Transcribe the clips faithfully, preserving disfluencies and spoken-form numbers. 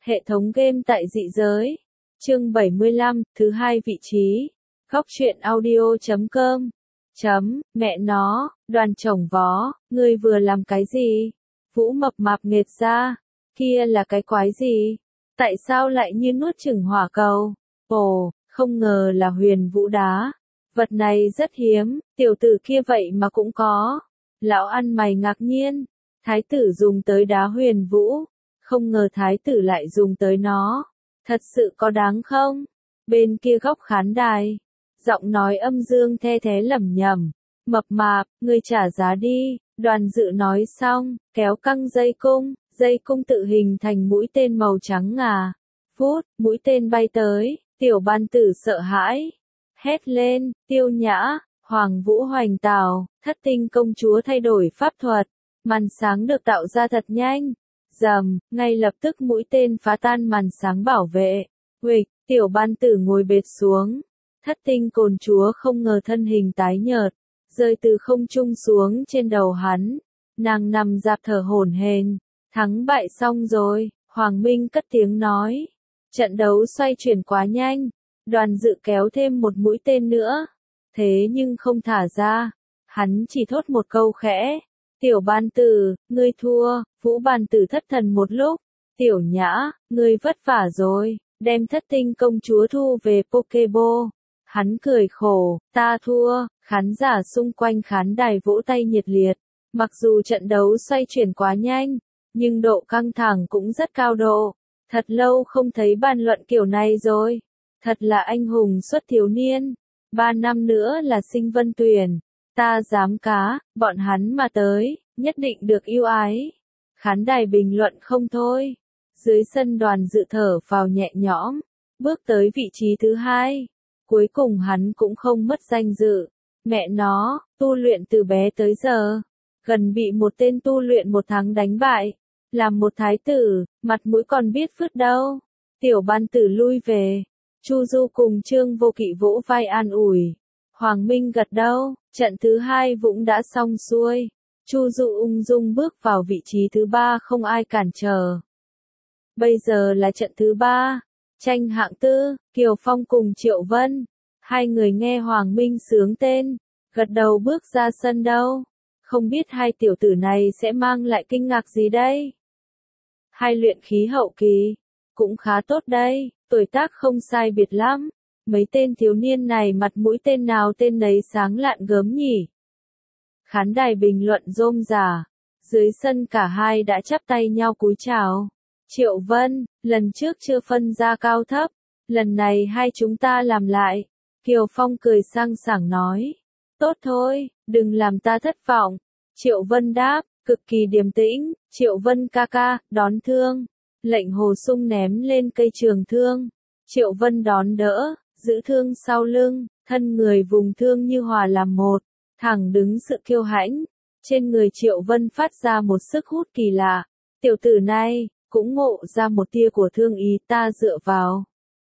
Hệ thống game tại dị giới. Chương bảy mươi lăm, thứ hai vị trí. Góc truyện audio chấm com. Chấm, mẹ nó, Đoàn chồng vó, ngươi vừa làm cái gì? Vũ mập mạp nghệt ra. Kia là cái quái gì? Tại sao lại như nuốt chửng hỏa cầu? Ồ, không ngờ là huyền vũ đá. Vật này rất hiếm, tiểu tử kia vậy mà cũng có. Lão ăn mày ngạc nhiên. Thái tử dùng tới đá huyền vũ. Không ngờ thái tử lại dùng tới nó. Thật sự có đáng không? Bên kia góc khán đài. Giọng nói âm dương the thế lẩm nhẩm. Mập mạp, ngươi trả giá đi. Đoàn dự nói xong, kéo căng dây cung. Dây cung tự hình thành mũi tên màu trắng ngà. Phút, mũi tên bay tới. Tiểu ban tử sợ hãi. Hét lên, tiêu nhã, hoàng vũ hoành tào, thất tinh công chúa thay đổi pháp thuật. Màn sáng được tạo ra thật nhanh. Rầm, ngay lập tức mũi tên phá tan màn sáng bảo vệ. Huịch, tiểu ban tử ngồi bệt xuống. Thất tinh cồn chúa không ngờ thân hình tái nhợt, rơi từ không trung xuống trên đầu hắn. Nàng nằm dạp thở hổn hển. Thắng bại xong rồi, Hoàng Minh cất tiếng nói. Trận đấu xoay chuyển quá nhanh. Đoàn dự kéo thêm một mũi tên nữa. Thế nhưng không thả ra. Hắn chỉ thốt một câu khẽ. Tiểu ban tử, ngươi thua. Vũ ban tử thất thần một lúc. Tiểu nhã, ngươi vất vả rồi. Đem thất tinh công chúa thu về Pokeball. Hắn cười khổ, ta thua. Khán giả xung quanh khán đài vỗ tay nhiệt liệt. Mặc dù trận đấu xoay chuyển quá nhanh, nhưng độ căng thẳng cũng rất cao độ. Thật lâu không thấy bàn luận kiểu này rồi. Thật là anh hùng xuất thiếu niên. Ba năm nữa là sinh vân tuyển. Ta dám cá, bọn hắn mà tới, nhất định được yêu ái. Khán đài bình luận không thôi. Dưới sân Đoàn dự thở vào nhẹ nhõm, bước tới vị trí thứ hai. Cuối cùng hắn cũng không mất danh dự. Mẹ nó, tu luyện từ bé tới giờ. Gần bị một tên tu luyện một tháng đánh bại. Làm một thái tử, mặt mũi còn biết phứt đâu. Tiểu ban tử lui về. Chu Du cùng Trương Vô Kỵ vỗ vai an ủi. Hoàng Minh gật đầu, trận thứ hai vũng đã xong xuôi. Chu Du ung dung bước vào vị trí thứ ba không ai cản trở. Bây giờ là trận thứ ba. Tranh hạng tư, Kiều Phong cùng Triệu Vân. Hai người nghe Hoàng Minh sướng tên, gật đầu bước ra sân đâu. Không biết hai tiểu tử này sẽ mang lại kinh ngạc gì đây? Hai luyện khí hậu kỳ, cũng khá tốt đây, tuổi tác không sai biệt lắm. Mấy tên thiếu niên này mặt mũi tên nào tên nấy sáng lạn gớm nhỉ? Khán đài bình luận rôm rả. Dưới sân cả hai đã chắp tay nhau cúi chào. Triệu Vân, lần trước chưa phân ra cao thấp. Lần này hai chúng ta làm lại. Kiều Phong cười sang sảng nói. Tốt thôi, đừng làm ta thất vọng. Triệu Vân đáp, cực kỳ điềm tĩnh. Triệu Vân ca ca, đón thương. Lệnh Hồ Sung ném lên cây trường thương. Triệu Vân đón đỡ, giữ thương sau lưng, thân người vùng thương như hòa làm một, thẳng đứng sự kiêu hãnh. Trên người Triệu Vân phát ra một sức hút kỳ lạ. Tiểu tử này, cũng ngộ ra một tia của thương ý ta dựa vào.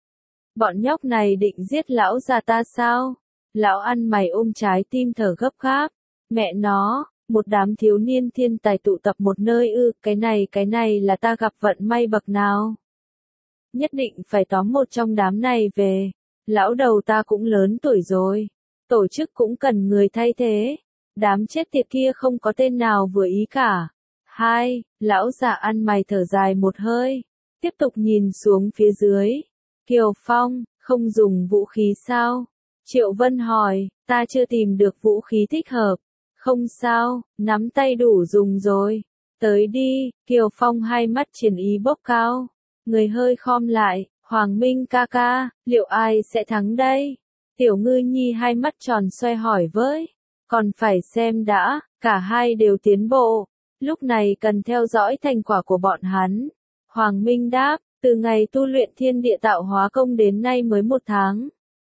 Bọn nhóc này định giết lão già ta sao? Lão ăn mày ôm trái tim thở gấp gáp. Mẹ nó, một đám thiếu niên thiên tài tụ tập một nơi ư, cái này cái này là ta gặp vận may bậc nào? Nhất định phải tóm một trong đám này về. Lão đầu ta cũng lớn tuổi rồi. Tổ chức cũng cần người thay thế. Đám chết tiệt kia không có tên nào vừa ý cả. Hai, lão già ăn mày thở dài một hơi. Tiếp tục nhìn xuống phía dưới. Kiều Phong, không dùng vũ khí sao? Triệu Vân hỏi, ta chưa tìm được vũ khí thích hợp. Không sao, nắm tay đủ dùng rồi. Tới đi, Kiều Phong hai mắt triển ý bốc cao. Người hơi khom lại, Hoàng Minh ca ca, liệu ai sẽ thắng đây? Tiểu Ngư Nhi hai mắt tròn xoay hỏi với. Còn phải xem đã, cả hai đều tiến bộ. Lúc này cần theo dõi thành quả của bọn hắn. Hoàng Minh đáp, từ ngày tu luyện thiên địa tạo hóa công đến nay mới một tháng.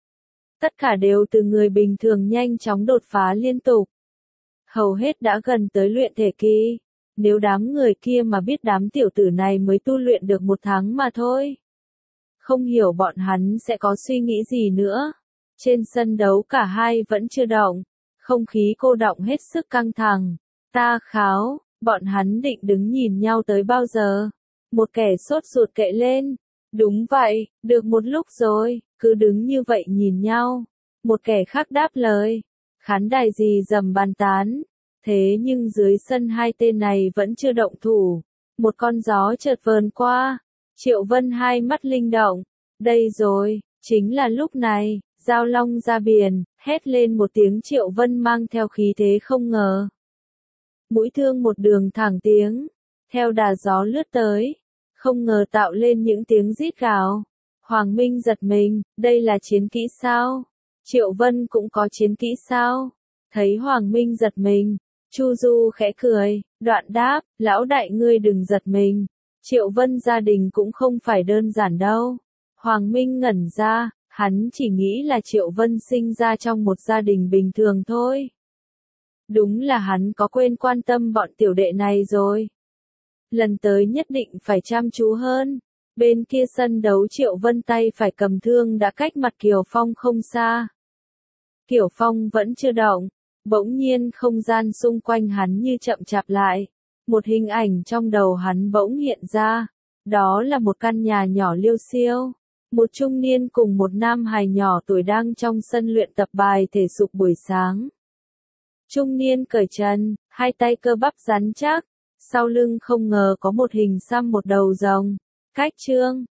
Tất cả đều từ người bình thường nhanh chóng đột phá liên tục. Hầu hết đã gần tới luyện thể kỳ. Nếu đám người kia mà biết đám tiểu tử này mới tu luyện được một tháng mà thôi. Không hiểu bọn hắn sẽ có suy nghĩ gì nữa. Trên sân đấu cả hai vẫn chưa động. Không khí cô đọng hết sức căng thẳng. Ta kháo, bọn hắn định đứng nhìn nhau tới bao giờ? Một kẻ sốt ruột kệ lên. Đúng vậy, được một lúc rồi, cứ đứng như vậy nhìn nhau. Một kẻ khác đáp lời. Khán đài gì dầm bàn tán. Thế nhưng dưới sân hai tên này vẫn chưa động thủ. Một con gió chợt vờn qua. Triệu Vân hai mắt linh động. Đây rồi, chính là lúc này, Giao Long ra biển, hét lên một tiếng Triệu Vân mang theo khí thế không ngờ. Mũi thương một đường thẳng tiếng, theo đà gió lướt tới, không ngờ tạo lên những tiếng rít gào. Hoàng Minh giật mình, đây là chiến kỹ sao? Triệu Vân cũng có chiến kỹ sao? Thấy Hoàng Minh giật mình, Chu Du khẽ cười, đoạn đáp, lão đại ngươi đừng giật mình. Triệu Vân gia đình cũng không phải đơn giản đâu. Hoàng Minh ngẩn ra, hắn chỉ nghĩ là Triệu Vân sinh ra trong một gia đình bình thường thôi. Đúng là hắn có quên quan tâm bọn tiểu đệ này rồi. Lần tới nhất định phải chăm chú hơn. Bên kia sân đấu Triệu Vân tay phải cầm thương đã cách mặt Kiều Phong không xa. Kiều Phong vẫn chưa động, bỗng nhiên không gian xung quanh hắn như chậm chạp lại. Một hình ảnh trong đầu hắn bỗng hiện ra. Đó là một căn nhà nhỏ liêu xiêu. Một trung niên cùng một nam hài nhỏ tuổi đang trong sân luyện tập bài thể dục buổi sáng. Trung niên cởi trần, hai tay cơ bắp rắn chắc. Sau lưng không ngờ có một hình xăm một đầu rồng. Cách trương,